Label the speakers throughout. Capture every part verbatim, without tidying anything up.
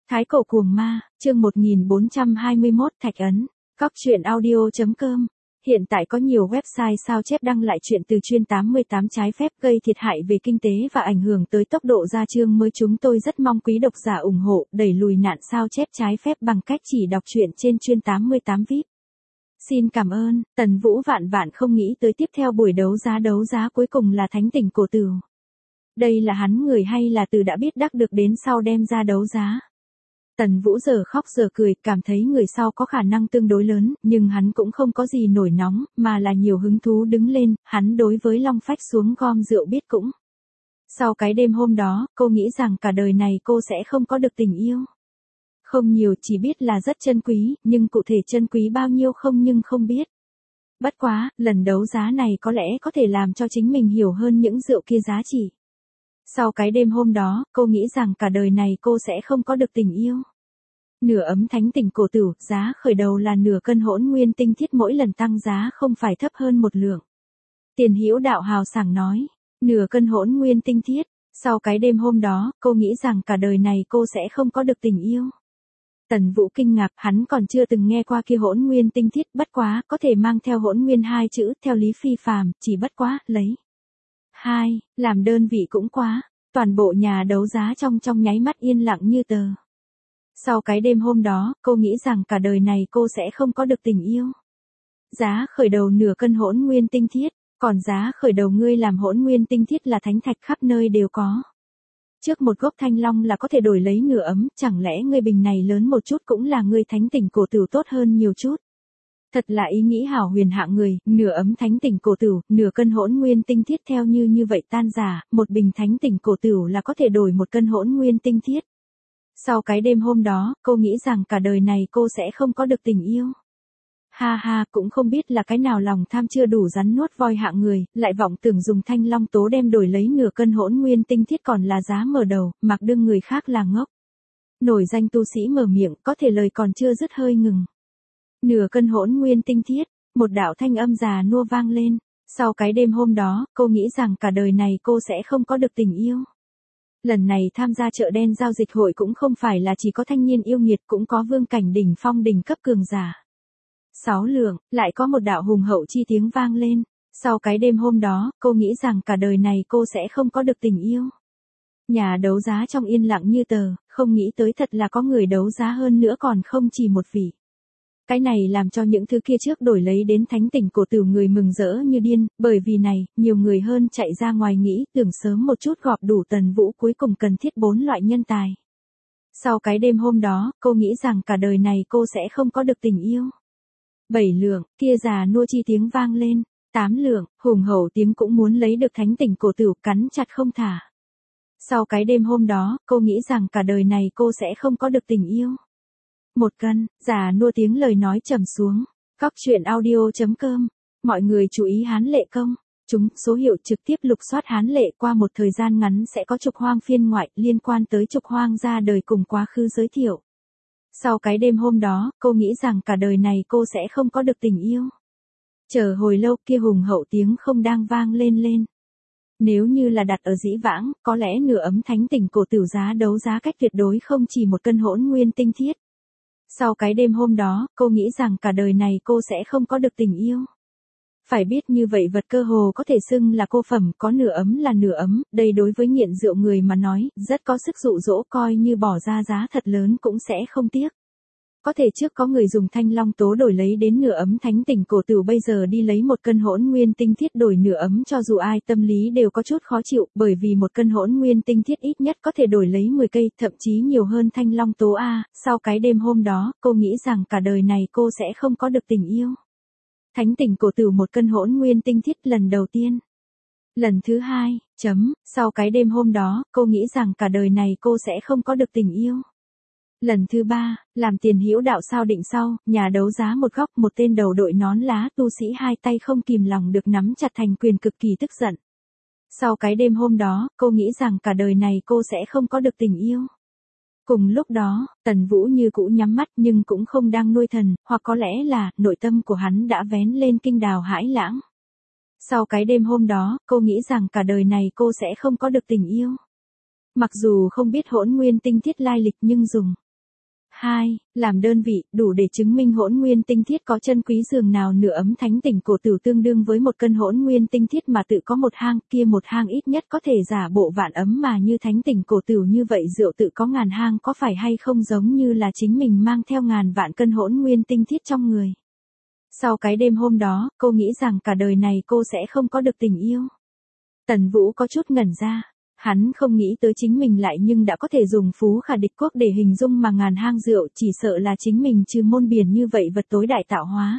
Speaker 1: Thái cổ cuồng ma, chương một nghìn bốn trăm hai mươi mốt Thạch ấn, Cóc truyện audio.com. Hiện tại có nhiều website sao chép đăng lại chuyện từ chuyên tám mươi tám trái phép gây thiệt hại về kinh tế và ảnh hưởng tới tốc độ ra chương mới. Chúng tôi rất mong quý độc giả ủng hộ đẩy lùi nạn sao chép trái phép bằng cách chỉ đọc truyện trên chuyên tám mươi tám vi ai pi. Xin cảm ơn. Tần Vũ vạn vạn không nghĩ tới tiếp theo buổi đấu giá đấu giá cuối cùng là Thánh Tỉnh Cổ Tửu. Đây là hắn người hay là từ đã biết đắc được đến sau đem ra đấu giá. Tần Vũ giờ khóc giờ cười, cảm thấy người sau có khả năng tương đối lớn, nhưng hắn cũng không có gì nổi nóng, mà là nhiều hứng thú đứng lên, hắn đối với Long Phách xuống gom rượu biết cũng. Sau cái đêm hôm đó, cô nghĩ rằng cả đời này cô sẽ không có được tình yêu. Không nhiều, chỉ biết là rất chân quý, nhưng cụ thể chân quý bao nhiêu không nhưng không biết. Bất quá, lần đấu giá này có lẽ có thể làm cho chính mình hiểu hơn những rượu kia giá trị. Sau cái đêm hôm đó, cô nghĩ rằng cả đời này cô sẽ không có được tình yêu. Nửa ấm Thánh Tỉnh Cổ Tửu, giá khởi đầu là nửa cân hỗn nguyên tinh thiết, mỗi lần tăng giá không phải thấp hơn một lượng. Tiền Hữu Đạo hào sảng nói, nửa cân hỗn nguyên tinh thiết. Sau cái đêm hôm đó, cô nghĩ rằng cả đời này cô sẽ không có được tình yêu. Tần Vũ kinh ngạc, hắn còn chưa từng nghe qua kia hỗn nguyên tinh thiết, bất quá, có thể mang theo hỗn nguyên hai chữ, theo lý phi phàm, chỉ bất quá, lấy hai, làm đơn vị cũng quá. Toàn bộ nhà đấu giá trong trong nháy mắt yên lặng như tờ. Sau cái đêm hôm đó, cô nghĩ rằng cả đời này cô sẽ không có được tình yêu. Giá khởi đầu nửa cân hỗn nguyên tinh thiết, còn giá khởi đầu ngươi làm hỗn nguyên tinh thiết là thánh thạch khắp nơi đều có. Trước một gốc thanh long là có thể đổi lấy nửa ấm, chẳng lẽ ngươi bình này lớn một chút cũng là ngươi Thánh Tỉnh Cổ Tửu tốt hơn nhiều chút. Thật là ý nghĩ hảo huyền hạng người, nửa ấm Thánh Tỉnh Cổ Tửu, nửa cân hỗn nguyên tinh thiết theo như như vậy tan giả, một bình Thánh Tỉnh Cổ Tửu là có thể đổi một cân hỗn nguyên tinh thiết. Sau cái đêm hôm đó, cô nghĩ rằng cả đời này cô sẽ không có được tình yêu. Ha ha, cũng không biết là cái nào lòng tham chưa đủ rắn nuốt voi hạng người, lại vọng tưởng dùng thanh long tố đem đổi lấy nửa cân hỗn nguyên tinh thiết còn là giá mở đầu, mặc đương người khác là ngốc. Nổi danh tu sĩ mở miệng, có thể lời còn chưa dứt hơi ngừng. Nửa cân hỗn nguyên tinh thiết, một đạo thanh âm già nua vang lên. Sau cái đêm hôm đó, cô nghĩ rằng cả đời này cô sẽ không có được tình yêu. Lần này tham gia chợ đen giao dịch hội cũng không phải là chỉ có thanh niên yêu nghiệt, cũng có vương cảnh đỉnh phong đỉnh cấp cường giả. Sáu lượng, lại có một đạo hùng hậu chi tiếng vang lên. Sau cái đêm hôm đó, cô nghĩ rằng cả đời này cô sẽ không có được tình yêu. Nhà đấu giá trong yên lặng như tờ, không nghĩ tới thật là có người đấu giá hơn nữa còn không chỉ một vị. Cái này làm cho những thứ kia trước đổi lấy đến Thánh Tỉnh Cổ Tửu người mừng rỡ như điên, bởi vì này, nhiều người hơn chạy ra ngoài nghĩ tưởng sớm một chút gọp đủ Tần Vũ cuối cùng cần thiết bốn loại nhân tài. Sau cái đêm hôm đó, cô nghĩ rằng cả đời này cô sẽ không có được tình yêu. Bảy lượng, kia già nua chi tiếng vang lên. Tám lượng, hùng hậu tiếng cũng muốn lấy được Thánh Tỉnh Cổ Tửu, cắn chặt không thả. Sau cái đêm hôm đó, cô nghĩ rằng cả đời này cô sẽ không có được tình yêu. Một cân, già nua tiếng lời nói trầm xuống. Cóc truyện audio.com. Mọi người chú ý Hán Lệ công. Chúng, số hiệu trực tiếp lục soát Hán Lệ, qua một thời gian ngắn sẽ có Trục Hoang phiên ngoại, liên quan tới Trục Hoang ra đời cùng quá khứ giới thiệu. Sau cái đêm hôm đó, cô nghĩ rằng cả đời này cô sẽ không có được tình yêu. Chờ hồi lâu, kia hùng hậu tiếng không đang vang lên lên. Nếu như là đặt ở dĩ vãng, có lẽ nửa ấm Thánh Tỉnh Cổ Tửu giá đấu giá cách tuyệt đối không chỉ một cân hỗn nguyên tinh thiết. Sau cái đêm hôm đó, cô nghĩ rằng cả đời này cô sẽ không có được tình yêu. Phải biết như vậy vật cơ hồ có thể xưng là cô phẩm, có nửa ấm là nửa ấm, đây đối với nghiện rượu người mà nói, rất có sức dụ dỗ, coi như bỏ ra giá thật lớn cũng sẽ không tiếc. Có thể trước có người dùng thanh long tố đổi lấy đến nửa ấm Thánh Tỉnh Cổ Tửu, bây giờ đi lấy một cân hỗn nguyên tinh thiết đổi nửa ấm, cho dù ai tâm lý đều có chút khó chịu, bởi vì một cân hỗn nguyên tinh thiết ít nhất có thể đổi lấy mười cây, thậm chí nhiều hơn thanh long tố a. Sau cái đêm hôm đó, cô nghĩ rằng cả đời này cô sẽ không có được tình yêu. Thánh Tỉnh Cổ Tửu một cân hỗn nguyên tinh thiết lần đầu tiên. Lần thứ hai, chấm, sau cái đêm hôm đó, cô nghĩ rằng cả đời này cô sẽ không có được tình yêu. Lần thứ ba, làm Tiền Hữu Đạo sao định sau, nhà đấu giá một góc, một tên đầu đội nón lá tu sĩ hai tay không kìm lòng được nắm chặt thành quyền, cực kỳ tức giận. Sau cái đêm hôm đó, cô nghĩ rằng cả đời này cô sẽ không có được tình yêu. Cùng lúc đó, Tần Vũ như cũ nhắm mắt nhưng cũng không đang nuôi thần, hoặc có lẽ là, nội tâm của hắn đã vén lên kinh đào hãi lãng. Sau cái đêm hôm đó, cô nghĩ rằng cả đời này cô sẽ không có được tình yêu. Mặc dù không biết hỗn nguyên tinh thiết lai lịch nhưng dùng hai. Làm đơn vị, đủ để chứng minh hỗn nguyên tinh thiết có chân quý dường nào nửa ấm thánh tỉnh cổ tử tương đương với một cân hỗn nguyên tinh thiết mà tự có một hang, kia một hang ít nhất có thể giả bộ vạn ấm mà như thánh tỉnh cổ tử như vậy rượu tự có ngàn hang có phải hay không giống như là chính mình mang theo ngàn vạn cân hỗn nguyên tinh thiết trong người. Sau cái đêm hôm đó, cô nghĩ rằng cả đời này cô sẽ không có được tình yêu. Tần Vũ có chút ngẩn ra. Hắn không nghĩ tới chính mình lại nhưng đã có thể dùng phú khả địch quốc để hình dung mà ngàn hang rượu, chỉ sợ là chính mình trừ môn biển như vậy vật tối đại tạo hóa.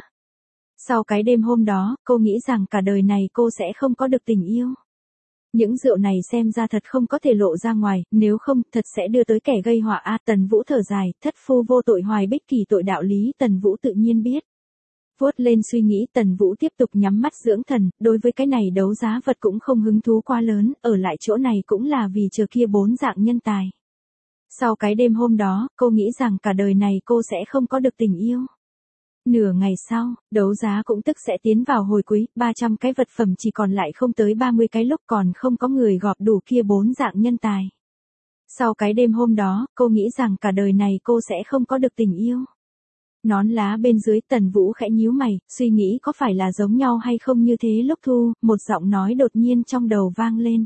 Speaker 1: Sau cái đêm hôm đó, cô nghĩ rằng cả đời này cô sẽ không có được tình yêu. Những rượu này xem ra thật không có thể lộ ra ngoài, nếu không, thật sẽ đưa tới kẻ gây họa. A Tần Vũ thở dài, thất phu vô tội hoài bích kỳ tội đạo lý, Tần Vũ tự nhiên biết. Vuốt lên suy nghĩ, Tần Vũ tiếp tục nhắm mắt dưỡng thần, đối với cái này đấu giá vật cũng không hứng thú quá lớn, ở lại chỗ này cũng là vì chờ kia bốn dạng nhân tài. Sau cái đêm hôm đó, cô nghĩ rằng cả đời này cô sẽ không có được tình yêu. Nửa ngày sau, đấu giá cũng tức sẽ tiến vào hồi cuối, ba trăm cái vật phẩm chỉ còn lại không tới ba mươi cái lúc còn không có người gọp đủ kia bốn dạng nhân tài. Sau cái đêm hôm đó, cô nghĩ rằng cả đời này cô sẽ không có được tình yêu. Nón lá bên dưới, Tần Vũ khẽ nhíu mày, suy nghĩ có phải là giống nhau hay không như thế lúc thu, một giọng nói đột nhiên trong đầu vang lên.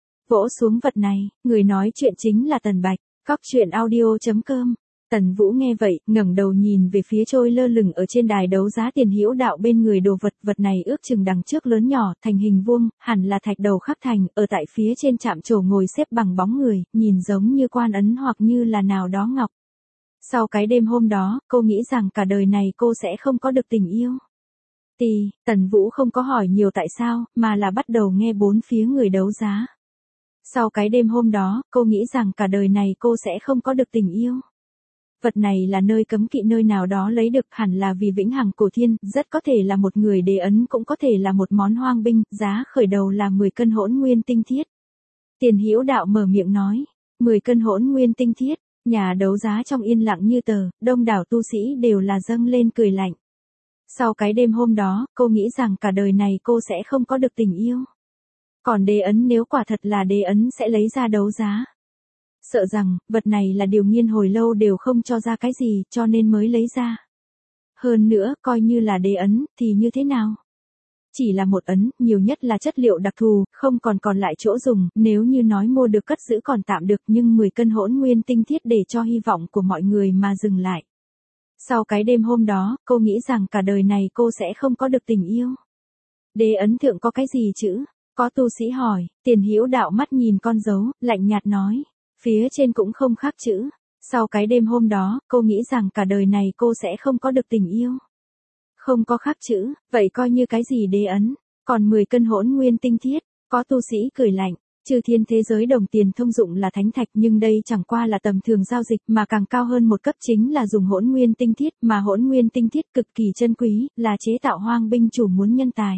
Speaker 1: Vỗ xuống vật này, người nói chuyện chính là Tần Bạch, Cóc Truyện Audio chấm com. Tần Vũ nghe vậy, ngẩng đầu nhìn về phía trôi lơ lửng ở trên đài đấu giá Tiền Hữu Đạo bên người đồ vật, vật này ước chừng đằng trước lớn nhỏ, thành hình vuông, hẳn là thạch đầu khắc thành, ở tại phía trên chạm trổ ngồi xếp bằng bóng người, nhìn giống như quan ấn hoặc như là nào đó ngọc. Sau cái đêm hôm đó, cô nghĩ rằng cả đời này cô sẽ không có được tình yêu. Tì, Tần Vũ không có hỏi nhiều tại sao, mà là bắt đầu nghe bốn phía người đấu giá. Sau cái đêm hôm đó, cô nghĩ rằng cả đời này cô sẽ không có được tình yêu. Vật này là nơi cấm kỵ nơi nào đó lấy được, hẳn là vì vĩnh hằng cổ thiên, rất có thể là một người đế ấn, cũng có thể là một món hoang binh, giá khởi đầu là mười cân hỗn nguyên tinh thiết. Tiền Hữu Đạo mở miệng nói, mười cân hỗn nguyên tinh thiết. Nhà đấu giá trong yên lặng như tờ, đông đảo tu sĩ đều là dâng lên cười lạnh. Sau cái đêm hôm đó, cô nghĩ rằng cả đời này cô sẽ không có được tình yêu. Còn đế ấn, nếu quả thật là đế ấn sẽ lấy ra đấu giá. Sợ rằng, vật này là điều nghiên hồi lâu đều không cho ra cái gì, cho nên mới lấy ra. Hơn nữa, coi như là đế ấn, thì như thế nào? Chỉ là một ấn, nhiều nhất là chất liệu đặc thù, không còn còn lại chỗ dùng, nếu như nói mua được cất giữ còn tạm được, nhưng mười cân hỗn nguyên tinh thiết để cho hy vọng của mọi người mà dừng lại. Sau cái đêm hôm đó, cô nghĩ rằng cả đời này cô sẽ không có được tình yêu. Đế ấn thượng có cái gì chữ? Có tu sĩ hỏi. Tiền Hữu Đạo mắt nhìn con dấu, lạnh nhạt nói. Phía trên cũng không khắc chữ. Sau cái đêm hôm đó, cô nghĩ rằng cả đời này cô sẽ không có được tình yêu. Không có khắc chữ, vậy coi như cái gì đế ấn, còn mười cân hỗn nguyên tinh thiết, có tu sĩ cười lạnh, trừ thiên thế giới đồng tiền thông dụng là thánh thạch, nhưng đây chẳng qua là tầm thường giao dịch, mà càng cao hơn một cấp chính là dùng hỗn nguyên tinh thiết, mà hỗn nguyên tinh thiết cực kỳ chân quý, là chế tạo hoang binh chủ muốn nhân tài.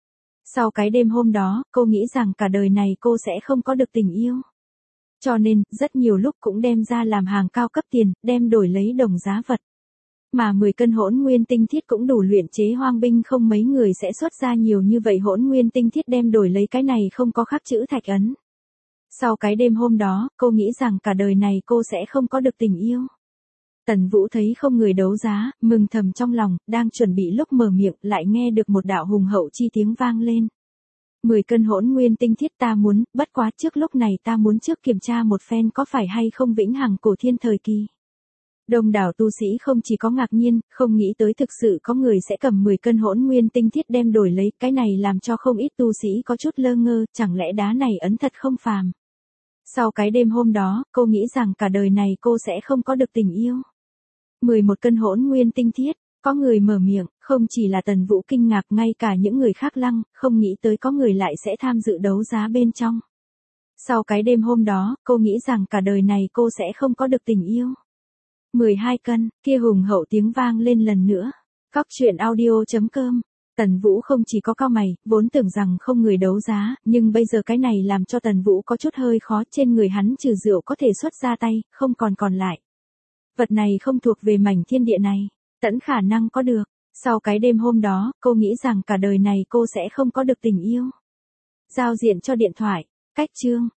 Speaker 1: Sau cái đêm hôm đó, cô nghĩ rằng cả đời này cô sẽ không có được tình yêu. Cho nên, rất nhiều lúc cũng đem ra làm hàng cao cấp tiền, đem đổi lấy đồng giá vật. Mà mười cân hỗn nguyên tinh thiết cũng đủ luyện chế hoang binh, không mấy người sẽ xuất ra nhiều như vậy hỗn nguyên tinh thiết đem đổi lấy cái này không có khắc chữ thạch ấn. Sau cái đêm hôm đó, cô nghĩ rằng cả đời này cô sẽ không có được tình yêu. Tần Vũ thấy không người đấu giá, mừng thầm trong lòng, đang chuẩn bị lúc mở miệng, lại nghe được một đạo hùng hậu chi tiếng vang lên. mười cân hỗn nguyên tinh thiết ta muốn, bất quá trước lúc này ta muốn trước kiểm tra một phen có phải hay không vĩnh hằng cổ thiên thời kỳ. Đông đảo tu sĩ không chỉ có ngạc nhiên, không nghĩ tới thực sự có người sẽ cầm mười cân hỗn nguyên tinh thiết đem đổi lấy, cái này làm cho không ít tu sĩ có chút lơ ngơ, chẳng lẽ đá này ấn thật không phàm. Sau cái đêm hôm đó, cô nghĩ rằng cả đời này cô sẽ không có được tình yêu. mười một cân hỗn nguyên tinh thiết, có người mở miệng, không chỉ là Tần Vũ kinh ngạc, ngay cả những người khác lăng, không nghĩ tới có người lại sẽ tham dự đấu giá bên trong. Sau cái đêm hôm đó, cô nghĩ rằng cả đời này cô sẽ không có được tình yêu. mười hai cân, kia hùng hậu tiếng vang lên lần nữa. Cóc Truyện Audio chấm com. Tần Vũ không chỉ có cau mày, vốn tưởng rằng không người đấu giá, nhưng bây giờ cái này làm cho Tần Vũ có chút hơi khó, trên người hắn trừ rượu có thể xuất ra tay, không còn còn lại. Vật này không thuộc về mảnh thiên địa này, tẫn khả năng có được. Sau cái đêm hôm đó, cô nghĩ rằng cả đời này cô sẽ không có được tình yêu. Giao diện cho điện thoại, cách chương.